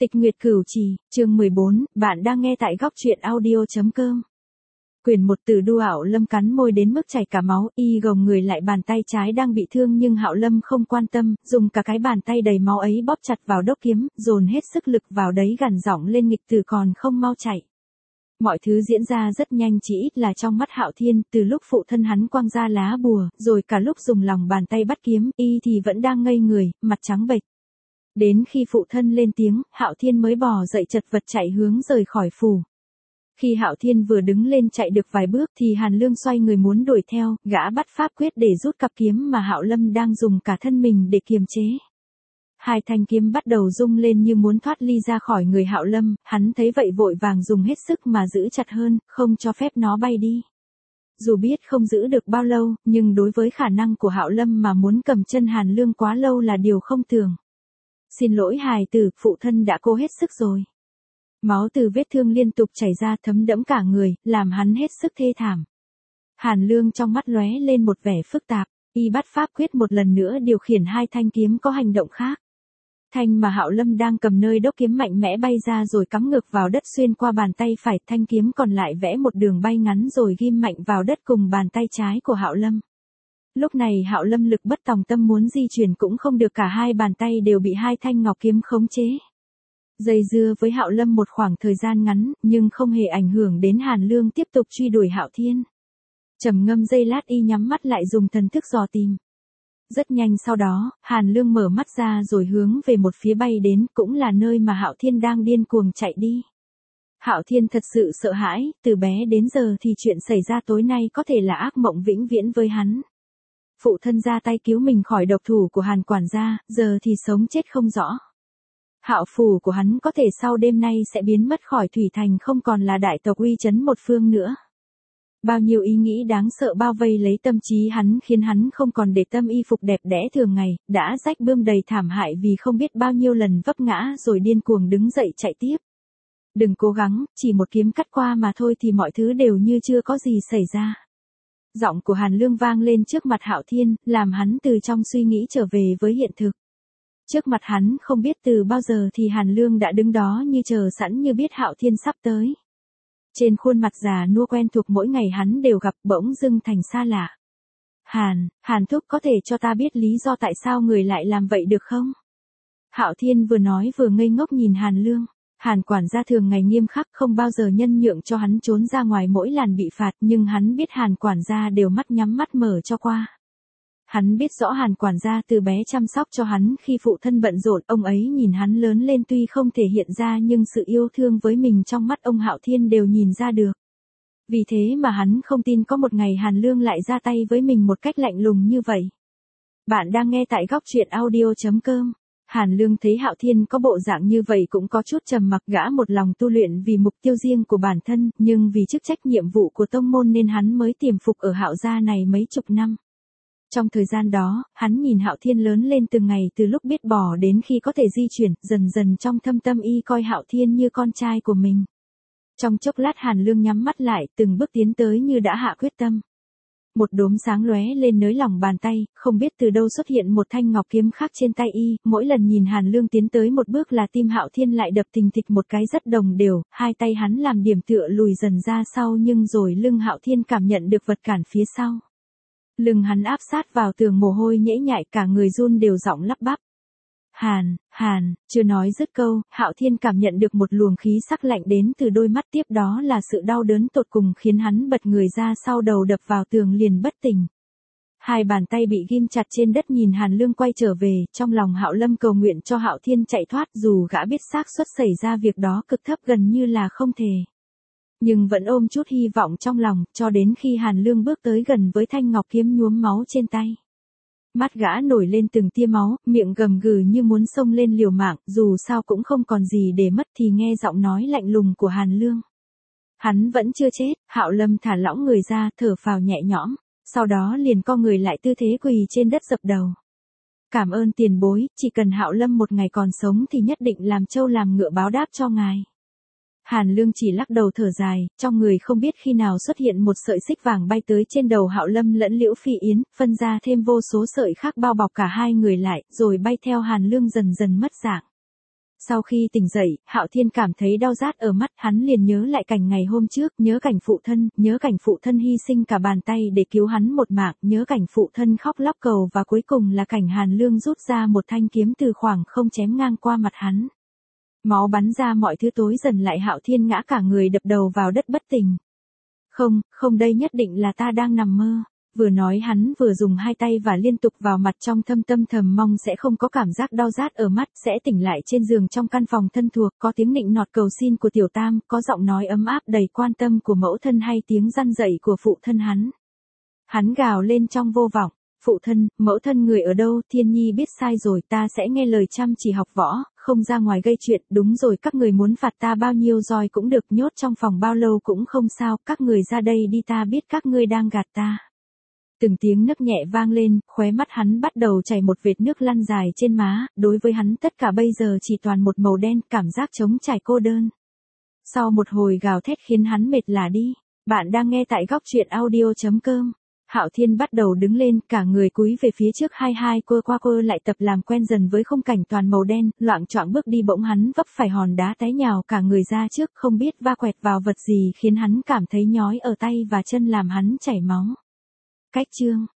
Tịch Nguyệt Cửu Trì, chương 14, bạn đang nghe tại góc truyện audio.com. Quyền một từ đu Hạo Lâm cắn môi đến mức chảy cả máu, y gồng người lại bàn tay trái đang bị thương nhưng Hạo Lâm không quan tâm, dùng cả cái bàn tay đầy máu ấy bóp chặt vào đốc kiếm, dồn hết sức lực vào đấy gằn giọng lên nghịch tử còn không mau chạy. Mọi thứ diễn ra rất nhanh, chỉ ít là trong mắt Hạo Thiên, từ lúc phụ thân hắn quăng ra lá bùa, rồi cả lúc dùng lòng bàn tay bắt kiếm, y thì vẫn đang ngây người, mặt trắng bệch. Đến khi phụ thân lên tiếng, Hạo Thiên mới bò dậy chật vật chạy hướng rời khỏi phủ. Khi Hạo Thiên vừa đứng lên chạy được vài bước thì Hàn Lương xoay người muốn đuổi theo, gã bắt pháp quyết để rút cặp kiếm mà Hạo Lâm đang dùng cả thân mình để kiềm chế. Hai thanh kiếm bắt đầu rung lên như muốn thoát ly ra khỏi người Hạo Lâm, hắn thấy vậy vội vàng dùng hết sức mà giữ chặt hơn, không cho phép nó bay đi. Dù biết không giữ được bao lâu, nhưng đối với khả năng của Hạo Lâm mà muốn cầm chân Hàn Lương quá lâu là điều không tưởng. Xin lỗi hài tử, phụ thân đã cố hết sức rồi. Máu từ vết thương liên tục chảy ra thấm đẫm cả người, làm hắn hết sức thê thảm. Hàn Lương trong mắt lóe lên một vẻ phức tạp, y bắt pháp quyết một lần nữa điều khiển hai thanh kiếm có hành động khác. Thanh mà Hạo Lâm đang cầm nơi đốc kiếm mạnh mẽ bay ra rồi cắm ngược vào đất xuyên qua bàn tay phải, thanh kiếm còn lại vẽ một đường bay ngắn rồi ghim mạnh vào đất cùng bàn tay trái của Hạo Lâm. Lúc này Hạo Lâm lực bất tòng tâm, muốn di chuyển cũng không được, cả hai bàn tay đều bị hai thanh ngọc kiếm khống chế. Dây dưa với Hạo Lâm một khoảng thời gian ngắn, nhưng không hề ảnh hưởng đến Hàn Lương tiếp tục truy đuổi Hạo Thiên. Trầm ngâm giây lát, y nhắm mắt lại dùng thần thức dò tìm. Rất nhanh sau đó, Hàn Lương mở mắt ra rồi hướng về một phía bay đến, cũng là nơi mà Hạo Thiên đang điên cuồng chạy đi. Hạo Thiên thật sự sợ hãi, từ bé đến giờ thì chuyện xảy ra tối nay có thể là ác mộng vĩnh viễn với hắn. Phụ thân ra tay cứu mình khỏi độc thủ của Hàn quản gia, giờ thì sống chết không rõ. Hạo phủ của hắn có thể sau đêm nay sẽ biến mất khỏi thủy thành, không còn là đại tộc uy chấn một phương nữa. Bao nhiêu ý nghĩ đáng sợ bao vây lấy tâm trí hắn, khiến hắn không còn để tâm y phục đẹp đẽ thường ngày, đã rách bươm đầy thảm hại vì không biết bao nhiêu lần vấp ngã rồi điên cuồng đứng dậy chạy tiếp. Đừng cố gắng, chỉ một kiếm cắt qua mà thôi thì mọi thứ đều như chưa có gì xảy ra. Giọng của Hàn Lương vang lên trước mặt Hạo Thiên, làm hắn từ trong suy nghĩ trở về với hiện thực. Trước mặt hắn không biết từ bao giờ thì Hàn Lương đã đứng đó như chờ sẵn, như biết Hạo Thiên sắp tới. Trên khuôn mặt già nua quen thuộc mỗi ngày hắn đều gặp bỗng dưng thành xa lạ. Hàn thúc, có thể cho ta biết lý do tại sao người lại làm vậy được không? Hạo Thiên vừa nói vừa ngây ngốc nhìn Hàn Lương. Hàn quản gia thường ngày nghiêm khắc, không bao giờ nhân nhượng cho hắn trốn ra ngoài mỗi lần bị phạt, nhưng hắn biết Hàn quản gia đều mắt nhắm mắt mở cho qua. Hắn biết rõ Hàn quản gia từ bé chăm sóc cho hắn khi phụ thân bận rộn, ông ấy nhìn hắn lớn lên tuy không thể hiện ra nhưng sự yêu thương với mình trong mắt ông Hạo Thiên đều nhìn ra được. Vì thế mà hắn không tin có một ngày Hàn Lương lại ra tay với mình một cách lạnh lùng như vậy. Bạn đang nghe tại góc truyện audio.com. Hàn Lương thấy Hạo Thiên có bộ dạng như vậy cũng có chút trầm mặc, gã một lòng tu luyện vì mục tiêu riêng của bản thân, nhưng vì chức trách nhiệm vụ của tông môn nên hắn mới tiềm phục ở Hạo gia này mấy chục năm. Trong thời gian đó, hắn nhìn Hạo Thiên lớn lên từng ngày, từ lúc biết bò đến khi có thể di chuyển, dần dần trong thâm tâm y coi Hạo Thiên như con trai của mình. Trong chốc lát Hàn Lương nhắm mắt lại, từng bước tiến tới như đã hạ quyết tâm. Một đốm sáng lóe lên nơi lòng bàn tay, không biết từ đâu xuất hiện một thanh ngọc kiếm khác trên tay y, mỗi lần nhìn Hàn Lương tiến tới một bước là tim Hạo Thiên lại đập thình thịch một cái rất đồng đều, hai tay hắn làm điểm tựa lùi dần ra sau, nhưng rồi lưng Hạo Thiên cảm nhận được vật cản phía sau. Lưng hắn áp sát vào tường, mồ hôi nhễ nhại, cả người run đều giọng lắp bắp. Hàn, chưa nói dứt câu, Hạo Thiên cảm nhận được một luồng khí sắc lạnh đến từ đôi mắt, tiếp đó là sự đau đớn tột cùng khiến hắn bật người ra sau, đầu đập vào tường liền bất tỉnh. Hai bàn tay bị ghim chặt trên đất nhìn Hàn Lương quay trở về, trong lòng Hạo Lâm cầu nguyện cho Hạo Thiên chạy thoát, dù gã biết xác suất xảy ra việc đó cực thấp, gần như là không thể. Nhưng vẫn ôm chút hy vọng trong lòng, cho đến khi Hàn Lương bước tới gần với thanh ngọc kiếm nhuốm máu trên tay. Mắt gã nổi lên từng tia máu, miệng gầm gừ như muốn xông lên liều mạng, dù sao cũng không còn gì để mất, thì nghe giọng nói lạnh lùng của Hàn Lương. Hắn vẫn chưa chết. Hạo Lâm thả lỏng người ra, thở phào nhẹ nhõm, sau đó liền co người lại tư thế quỳ trên đất dập đầu. Cảm ơn tiền bối, chỉ cần Hạo Lâm một ngày còn sống thì nhất định làm trâu làm ngựa báo đáp cho ngài. Hàn Lương chỉ lắc đầu thở dài, trong người không biết khi nào xuất hiện một sợi xích vàng bay tới trên đầu Hạo Lâm lẫn Liễu Phi Yến, phân ra thêm vô số sợi khác bao bọc cả hai người lại, rồi bay theo Hàn Lương dần dần mất dạng. Sau khi tỉnh dậy, Hạo Thiên cảm thấy đau rát ở mắt, hắn liền nhớ lại cảnh ngày hôm trước, nhớ cảnh phụ thân hy sinh cả bàn tay để cứu hắn một mạng, nhớ cảnh phụ thân khóc lóc cầu và cuối cùng là cảnh Hàn Lương rút ra một thanh kiếm từ khoảng không chém ngang qua mặt hắn. Máu bắn ra, mọi thứ tối dần lại, Hạo Thiên ngã cả người đập đầu vào đất bất tỉnh. Không, đây nhất định là ta đang nằm mơ. Vừa nói hắn vừa dùng hai tay và liên tục vào mặt, trong thâm thầm mong sẽ không có cảm giác đau rát ở mắt, sẽ tỉnh lại trên giường trong căn phòng thân thuộc, có tiếng nịnh nọt cầu xin của Tiểu Tam, có giọng nói ấm áp đầy quan tâm của mẫu thân hay tiếng răn dậy của phụ thân hắn. Hắn gào lên trong vô vọng, phụ thân, mẫu thân người ở đâu, Thiên Nhi biết sai rồi, ta sẽ nghe lời chăm chỉ học võ, không ra ngoài gây chuyện, đúng rồi, các người muốn phạt ta bao nhiêu roi cũng được, nhốt trong phòng bao lâu cũng không sao, các người ra đây đi, ta biết các ngươi đang gạt ta. Từng tiếng nấc nhẹ vang lên, khóe mắt hắn bắt đầu chảy một vệt nước lăn dài trên má, đối với hắn tất cả bây giờ chỉ toàn một màu đen, cảm giác trống trải cô đơn. Sau một hồi gào thét khiến hắn mệt lả đi, bạn đang nghe tại góc truyện audio.com. Hạo Thiên bắt đầu đứng lên, cả người cúi về phía trước, hai quơ qua quơ lại, tập làm quen dần với khung cảnh toàn màu đen, loạng choạng bước đi, bỗng hắn vấp phải hòn đá té nhào cả người ra trước, không biết va quẹt vào vật gì khiến hắn cảm thấy nhói ở tay và chân, làm hắn chảy máu. Cách chương